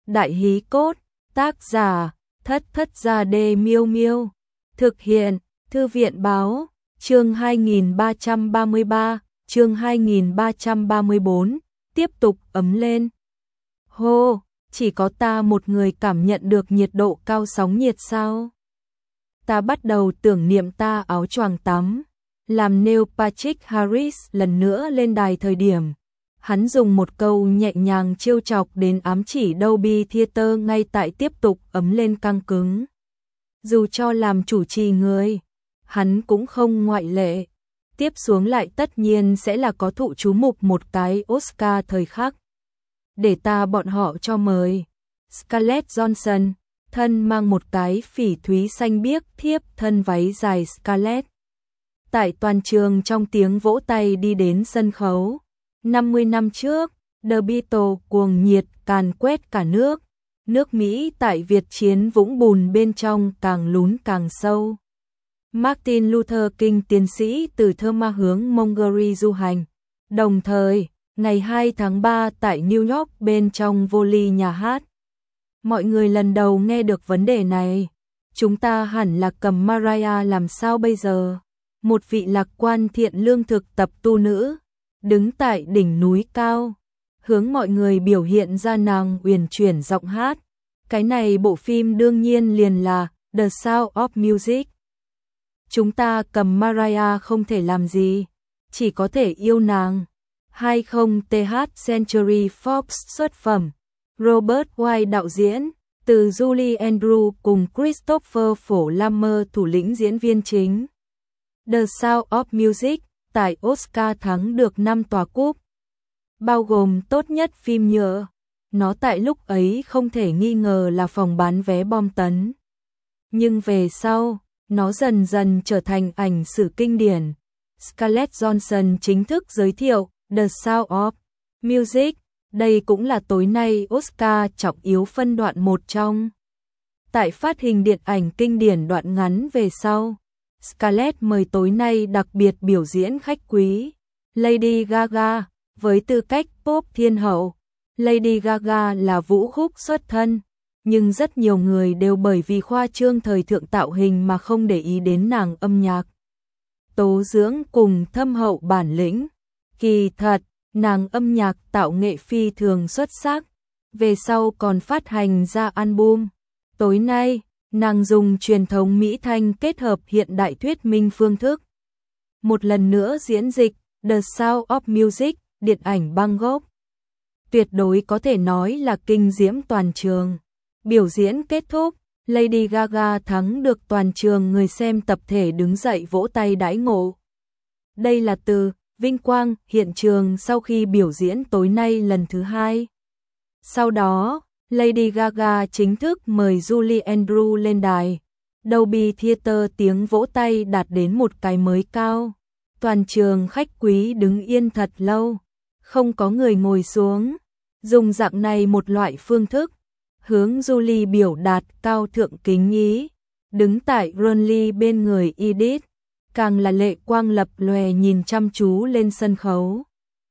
Đại hí cốt, tác giả, Thất Thất Gia Đê Miêu Miêu. Thực hiện, Thư viện báo, chương 2333, chương 2334, tiếp tục ấm lên. Hô, chỉ có ta một người cảm nhận được nhiệt độ cao sóng nhiệt sao? Ta bắt đầu tưởng niệm ta áo choàng tắm. Làm Neil Patrick Harris lần nữa lên đài thời điểm, hắn dùng một câu nhẹ nhàng trêu chọc đến ám chỉ Dolby Theatre ngay tại tiếp tục ấm lên căng cứng. Dù cho làm chủ trì người, hắn cũng không ngoại lệ. Tiếp xuống lại tất nhiên sẽ là có thụ chú mục một cái Oscar thời khắc. Để ta bọn họ cho mời. Scarlett Johansson, thân mang một cái phỉ thúy xanh biếc thiếp thân váy dài Scarlett. Tại toàn trường trong tiếng vỗ tay đi đến sân khấu. 50 năm trước, The Beatles cuồng nhiệt càn quét cả nước. Nước Mỹ tại Việt chiến vũng bùn bên trong càng lún càng sâu. Martin Luther King tiến sĩ từ Selma hướng Montgomery du hành. Đồng thời, ngày 2 tháng 3 tại New York bên trong vô ly nhà hát. Mọi người lần đầu nghe được vấn đề này. Chúng ta hẳn là cầm Mariah làm sao bây giờ? Một vị lạc quan thiện lương thực tập tu nữ, đứng tại đỉnh núi cao, hướng mọi người biểu hiện ra nàng uyển chuyển giọng hát. Cái này bộ phim đương nhiên liền là The Sound of Music. Chúng ta cầm Mariah không thể làm gì, chỉ có thể yêu nàng. 20th Century Fox xuất phẩm, Robert White đạo diễn, từ Julie Andrews cùng Christopher Plummer thủ lĩnh diễn viên chính. The Sound of Music tại Oscar thắng được 5 tòa cúp, bao gồm tốt nhất phim nhựa. Nó tại lúc ấy không thể nghi ngờ là phòng bán vé bom tấn. Nhưng về sau, nó dần dần trở thành ảnh sử kinh điển. Scarlett Johansson chính thức giới thiệu The Sound of Music. Đây cũng là tối nay Oscar trọng yếu phân đoạn một trong. Tại phát hình điện ảnh kinh điển đoạn ngắn về sau, Scarlett mời tối nay đặc biệt biểu diễn khách quý Lady Gaga. Với tư cách pop thiên hậu, Lady Gaga là vũ khúc xuất thân, nhưng rất nhiều người đều bởi vì khoa trương thời thượng tạo hình mà không để ý đến nàng âm nhạc tố dưỡng cùng thâm hậu bản lĩnh. Kỳ thật, nàng âm nhạc tạo nghệ phi thường xuất sắc, về sau còn phát hành ra album. Tối nay, nàng dùng truyền thống Mỹ Thanh kết hợp hiện đại thuyết minh phương thức. Một lần nữa diễn dịch The Sound of Music, điện ảnh Bangkok. Tuyệt đối có thể nói là kinh diễm toàn trường. Biểu diễn kết thúc, Lady Gaga thắng được toàn trường người xem tập thể đứng dậy vỗ tay đãi ngộ. Đây là từ vinh quang hiện trường sau khi biểu diễn tối nay lần thứ 2. Sau đó, Lady Gaga chính thức mời Julie Andrews lên đài. Dolby Theatre tiếng vỗ tay đạt đến một cái mới cao. Toàn trường khách quý đứng yên thật lâu, không có người ngồi xuống. Dùng dạng này một loại phương thức, hướng Julie biểu đạt cao thượng kính ý. Đứng tại Ronly bên người Edith, càng là lệ quang lập lòe nhìn chăm chú lên sân khấu.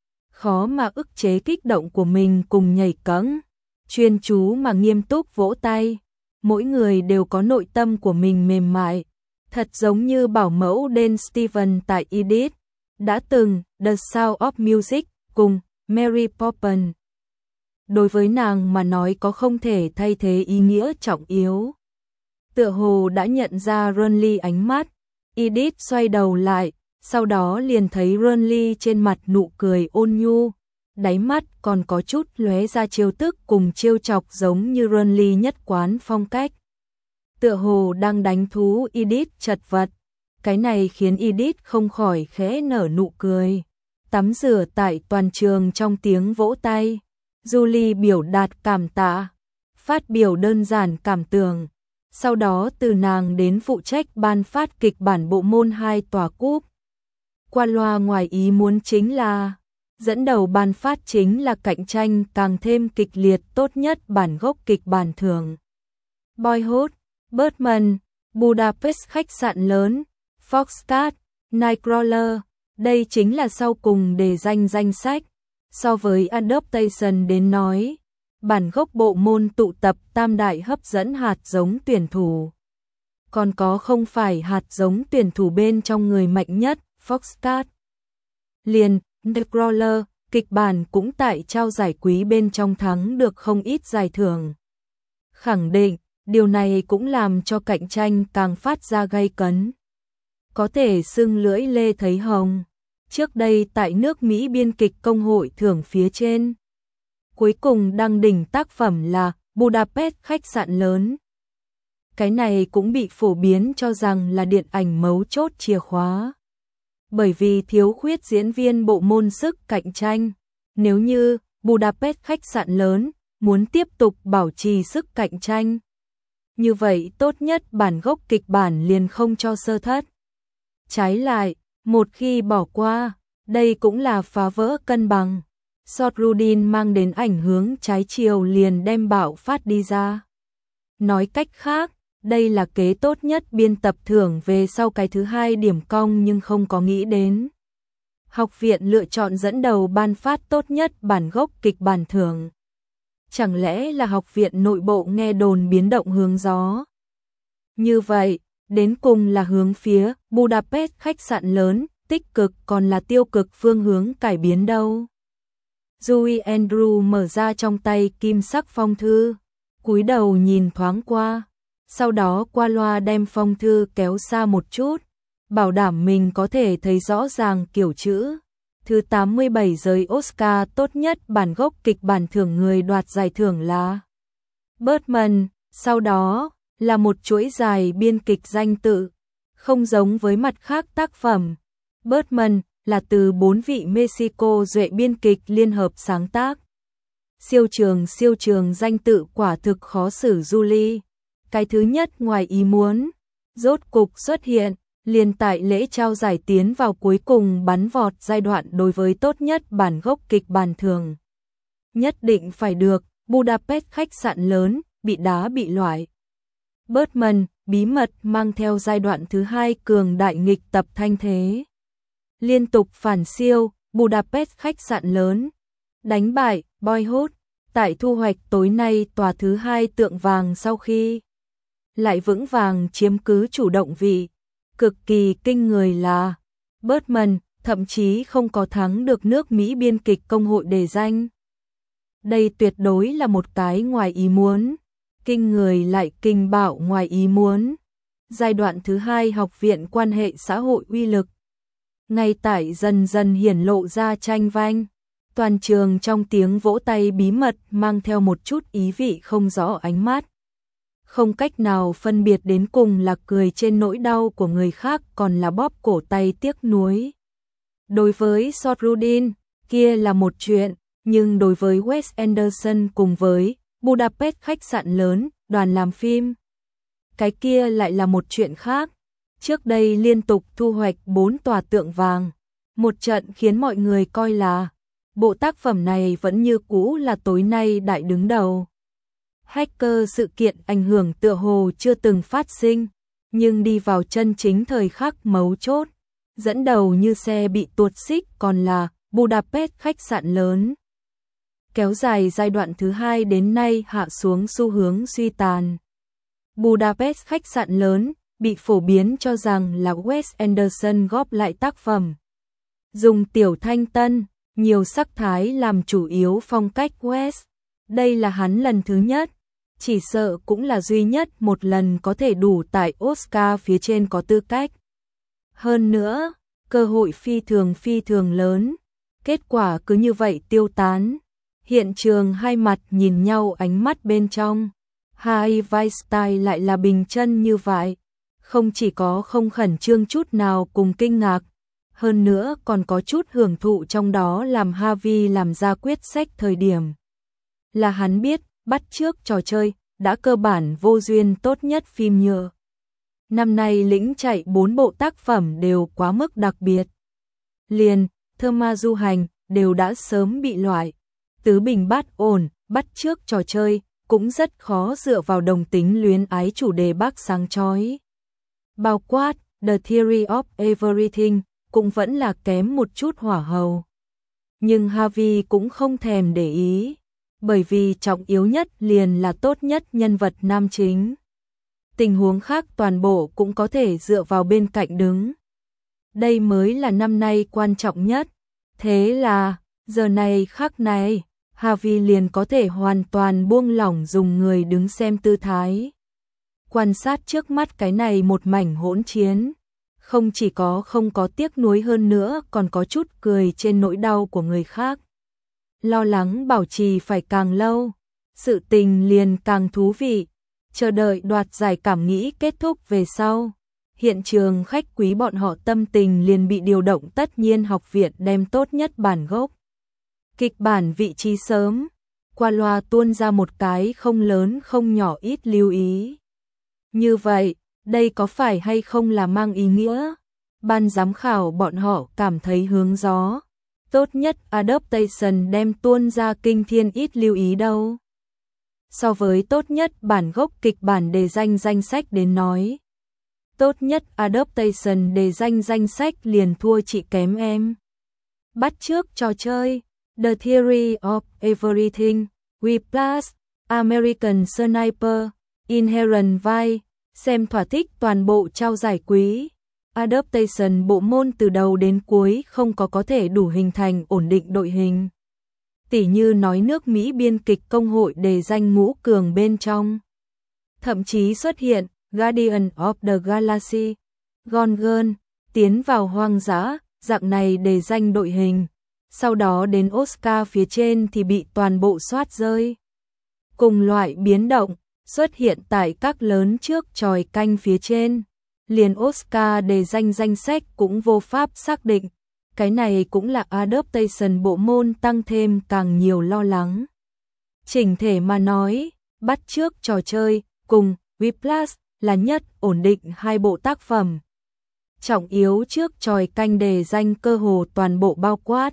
Khó mà ức chế kích động của mình cùng nhảy cẫng, chuyên chú mà nghiêm túc vỗ tay. Mỗi người đều có nội tâm của mình mềm mại, thật giống như bảo mẫu Dan Steven tại Edith, đã từng The Sound of Music cùng Mary Poppins. Đối với nàng mà nói có không thể thay thế ý nghĩa trọng yếu. Tựa hồ đã nhận ra Ronly ánh mắt, Edith xoay đầu lại, sau đó liền thấy Ronly trên mặt nụ cười ôn nhu, đáy mắt còn có chút lóe ra trêu tức cùng trêu chọc giống như Ronly nhất quán phong cách. Tựa hồ đang đánh thú Edith chật vật, cái này khiến Edith không khỏi khẽ nở nụ cười. Tắm rửa tại toàn trường trong tiếng vỗ tay, Julie biểu đạt cảm tạ, phát biểu đơn giản cảm tưởng. Sau đó từ nàng đến phụ trách ban phát kịch bản bộ môn 2 tòa cúp. Qua loa ngoài ý muốn chính là dẫn đầu ban phát chính là cạnh tranh càng thêm kịch liệt tốt nhất bản gốc kịch bản thưởng. Boyhood, Birdman, Budapest khách sạn lớn, Foxcat, Nightcrawler, đây chính là sau cùng để danh sách. So với adaptation đến nói, bản gốc bộ môn tụ tập tam đại hấp dẫn hạt giống tuyển thủ. Còn có không phải hạt giống tuyển thủ bên trong người mạnh nhất, Foxcat. Liền, The Crawler, kịch bản cũng tại trao giải quý bên trong thắng được không ít giải thưởng. Khẳng định, điều này cũng làm cho cạnh tranh càng phát ra gay cấn. Có thể xưng lưỡi lê thấy hồng. Trước đây tại nước Mỹ biên kịch công hội thưởng phía trên. Cuối cùng đăng đỉnh tác phẩm là Budapest khách sạn lớn. Cái này cũng bị phổ biến cho rằng là điện ảnh mấu chốt chìa khóa. Bởi vì thiếu khuyết diễn viên bộ môn sức cạnh tranh. Nếu như Budapest khách sạn lớn muốn tiếp tục bảo trì sức cạnh tranh, như vậy tốt nhất bản gốc kịch bản liền không cho sơ thất. Trái lại, một khi bỏ qua, đây cũng là phá vỡ cân bằng. Sothrudin mang đến ảnh hướng trái chiều liền đem bạo phát đi ra. Nói cách khác, đây là kế tốt nhất biên tập thưởng về sau cái thứ hai điểm cong nhưng không có nghĩ đến. Học viện lựa chọn dẫn đầu ban phát tốt nhất bản gốc kịch bản thưởng. Chẳng lẽ là học viện nội bộ nghe đồn biến động hướng gió? Như vậy, đến cùng là hướng phía Budapest khách sạn lớn, tích cực còn là tiêu cực phương hướng cải biến đâu? Julie Andrew mở ra trong tay kim sắc phong thư, cúi đầu nhìn thoáng qua, sau đó qua loa đem phong thư kéo xa một chút, bảo đảm mình có thể thấy rõ ràng kiểu chữ. Thứ 87 giới Oscar tốt nhất bản gốc kịch bản thưởng, người đoạt giải thưởng là Birdman, sau đó là một chuỗi dài biên kịch danh tự, không giống với mặt khác tác phẩm. Birdman là từ 4 vị Mexico duệ biên kịch liên hợp sáng tác. Siêu trường danh tự quả thực khó xử Julie. Cái thứ nhất ngoài ý muốn, rốt cục xuất hiện, liền tại lễ trao giải tiến vào cuối cùng bắn vọt giai đoạn đối với tốt nhất bản gốc kịch bản thưởng. Nhất định phải được, Budapest khách sạn lớn, bị đá bị loại. Birdman, bí mật mang theo giai đoạn thứ hai cường đại nghịch tập thanh thế. Liên tục phản siêu, Budapest khách sạn lớn. Đánh bại, Boyhood, tại thu hoạch tối nay tòa thứ hai tượng vàng sau khi lại vững vàng chiếm cứ chủ động vị. Cực kỳ kinh người là Birdman thậm chí không có thắng được nước Mỹ biên kịch công hội đề danh. Đây tuyệt đối là một cái ngoài ý muốn. Kinh người lại kinh bạo ngoài ý muốn. Giai đoạn thứ hai học viện quan hệ xã hội uy lực. Ngay tại dần dần hiển lộ ra tranh vanh. Toàn trường trong tiếng vỗ tay bí mật mang theo một chút ý vị không rõ ánh mắt. Không cách nào phân biệt đến cùng là cười trên nỗi đau của người khác còn là bóp cổ tay tiếc nuối. Đối với Sothrudin, kia là một chuyện, nhưng đối với Wes Anderson cùng với Budapest khách sạn lớn, đoàn làm phim, cái kia lại là một chuyện khác. Trước đây liên tục thu hoạch 4 tòa tượng vàng, một trận khiến mọi người coi là bộ tác phẩm này vẫn như cũ là tối nay đại đứng đầu. Hacker sự kiện ảnh hưởng tựa hồ chưa từng phát sinh, nhưng đi vào chân chính thời khắc mấu chốt, dẫn đầu như xe bị tuột xích còn là Budapest khách sạn lớn. Kéo dài giai đoạn thứ hai đến nay hạ xuống xu hướng suy tàn. Budapest khách sạn lớn bị phổ biến cho rằng là Wes Anderson góp lại tác phẩm. Dùng tiểu thanh tân, nhiều sắc thái làm chủ yếu phong cách Wes. Đây là hắn lần thứ nhất, chỉ sợ cũng là duy nhất một lần có thể đủ tại Oscar phía trên có tư cách. Hơn nữa, cơ hội phi thường lớn, kết quả cứ như vậy tiêu tán. Hiện trường hai mặt nhìn nhau ánh mắt bên trong. Harvey Weinstein lại là bình chân như vậy, không chỉ có không khẩn trương chút nào cùng kinh ngạc, hơn nữa còn có chút hưởng thụ trong đó làm Harvey làm ra quyết sách thời điểm. Là hắn biết, bắt chước trò chơi, đã cơ bản vô duyên tốt nhất phim nhựa. Năm nay lĩnh chạy 4 bộ tác phẩm đều quá mức đặc biệt. Liền, Thơ ma du hành, đều đã sớm bị loại. Tứ bình bát ổn, bắt chước trò chơi, cũng rất khó dựa vào đồng tính luyến ái chủ đề bác sáng chói. Bao quát, The Theory of Everything, cũng vẫn là kém một chút hỏa hầu. Nhưng Harvey cũng không thèm để ý. bởi vì trọng yếu nhất liền là tốt nhất nhân vật nam chính. Tình huống khác toàn bộ cũng có thể dựa vào bên cạnh đứng. Đây mới là năm nay quan trọng nhất. Thế là, giờ này khắc này, Harvey liền có thể hoàn toàn buông lỏng dùng người đứng xem tư thái. Quan sát trước mắt cái này một mảnh hỗn chiến. Không chỉ không có tiếc nuối hơn nữa còn có chút cười trên nỗi đau của người khác. Lo lắng bảo trì phải càng lâu, sự tình liền càng thú vị. Chờ đợi đoạt giải cảm nghĩ kết thúc về sau. Hiện trường khách quý bọn họ tâm tình liền bị điều động, tất nhiên học viện đem tốt nhất bản gốc. Kịch bản vị trí sớm, qua loa tuôn ra một cái không lớn không nhỏ ít lưu ý. Như vậy, đây có phải hay không là mang ý nghĩa? Ban giám khảo bọn họ cảm thấy hướng gió. Tốt nhất adaptation đem tuôn ra kinh thiên ít lưu ý đâu. So với tốt nhất bản gốc kịch bản đề danh sách đến nói. Tốt nhất adaptation đề danh sách liền thua chị kém em. Bắt chước trò chơi, The Theory of Everything, Whiplash, American Sniper, Inherent Vice, xem thỏa thích toàn bộ trao giải quý. Adaptation bộ môn từ đầu đến cuối không có thể đủ hình thành ổn định đội hình. Tỉ như nói nước Mỹ biên kịch công hội đề danh ngũ cường bên trong. Thậm chí xuất hiện Guardian of the Galaxy, Gone Girl, tiến vào hoang dã, dạng này đề danh đội hình. Sau đó đến Oscar phía trên thì bị toàn bộ soát rơi. Cùng loại biến động xuất hiện tại các lớn trước chòi canh phía trên. Liền Oscar đề danh sách cũng vô pháp xác định. Cái này cũng là adaptation bộ môn tăng thêm càng nhiều lo lắng. Chỉnh thể mà nói, bắt chước trò chơi cùng Whiplash là nhất ổn định hai bộ tác phẩm. Trọng yếu trước chòi canh đề danh cơ hồ toàn bộ bao quát.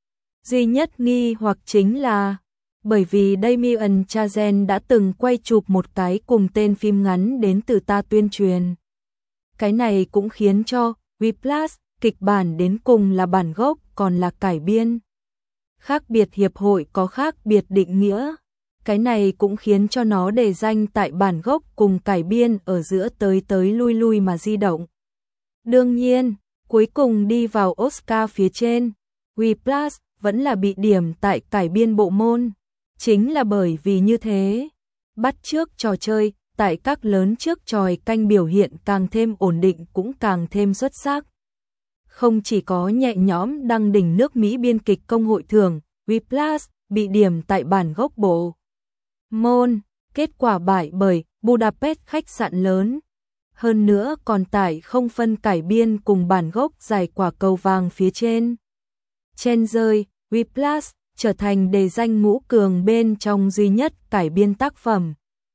Duy nhất nghi hoặc chính là bởi vì Damien Chazelle đã từng quay chụp một cái cùng tên phim ngắn đến từ ta tuyên truyền. Cái này cũng khiến cho Whiplash kịch bản đến cùng là bản gốc còn là cải biên. Khác biệt hiệp hội có khác biệt định nghĩa. Cái này cũng khiến cho nó đề danh tại bản gốc cùng cải biên ở giữa tới lui mà di động. Đương nhiên, cuối cùng đi vào Oscar phía trên, Whiplash vẫn là bị điểm tại cải biên bộ môn. Chính là bởi vì như thế, bắt chước trò chơi, tại các lớn trước chòi canh biểu hiện càng thêm ổn định cũng càng thêm xuất sắc. Không chỉ có nhẹ nhõm đăng đỉnh nước Mỹ biên kịch công hội thưởng, Whiplash bị điểm tại bản gốc bộ môn, kết quả bại bởi Budapest khách sạn lớn. Hơn nữa còn tại không phân cải biên cùng bản gốc giải quả cầu vàng phía trên. Trên rơi, Whiplash trở thành đề danh ngũ cường bên trong duy nhất cải biên tác phẩm.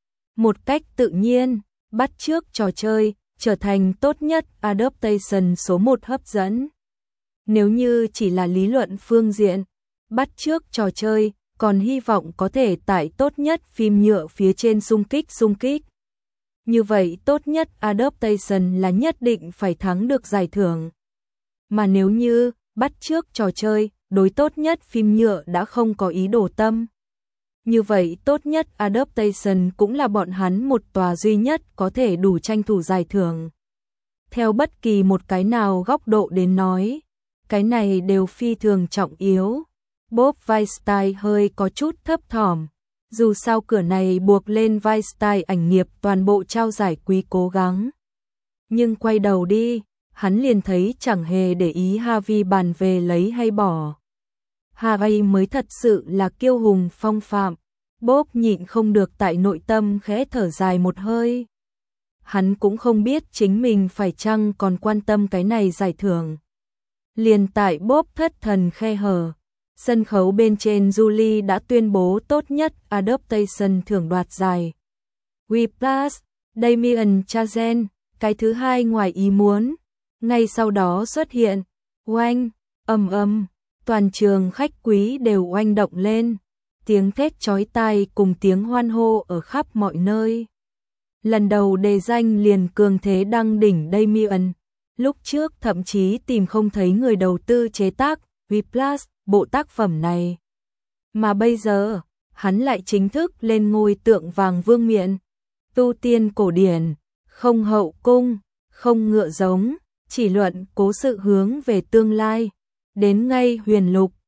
Một cách tự nhiên, bắt chước trò chơi, trở thành tốt nhất adaptation số 1 hấp dẫn. Nếu như chỉ là lý luận phương diện, bắt chước trò chơi, còn hy vọng có thể tại tốt nhất phim nhựa phía trên xung kích. Như vậy tốt nhất adaptation là nhất định phải thắng được giải thưởng. Mà nếu như bắt chước trò chơi, đối tốt nhất phim nhựa đã không có ý đồ tâm. Như vậy tốt nhất adaptation cũng là bọn hắn một tòa duy nhất có thể đủ tranh thủ giải thưởng. Theo bất kỳ một cái nào góc độ đến nói, cái này đều phi thường trọng yếu. Bob Weinstein hơi có chút thấp thỏm. Dù sao cửa này buộc lên Weinstein ảnh nghiệp toàn bộ trao giải quý cố gắng. Nhưng quay đầu đi, hắn liền thấy chẳng hề để ý Harvey bàn về lấy hay bỏ. Harvey mới thật sự là kiêu hùng phong phạm. Bob nhịn không được tại nội tâm khẽ thở dài một hơi. Hắn cũng không biết chính mình phải chăng còn quan tâm cái này giải thưởng. Liền tại Bob thất thần khe hở, sân khấu bên trên Julie đã tuyên bố tốt nhất adaptation thưởng đoạt giải. Whiplash, Damien Chazelle, cái thứ hai ngoài ý muốn. Ngay sau đó xuất hiện, oanh, ầm, toàn trường khách quý đều oanh động lên. Tiếng thét chói tai cùng tiếng hoan hô ở khắp mọi nơi. Lần đầu đề danh liền cường thế đăng đỉnh Damien. Lúc trước thậm chí tìm không thấy người đầu tư chế tác Whiplash bộ tác phẩm này. Mà bây giờ, hắn lại chính thức lên ngôi tượng vàng vương miện. Tu tiên cổ điển, không hậu cung, không ngựa giống, chỉ luận cố sự hướng về tương lai. Đến ngay huyền lục,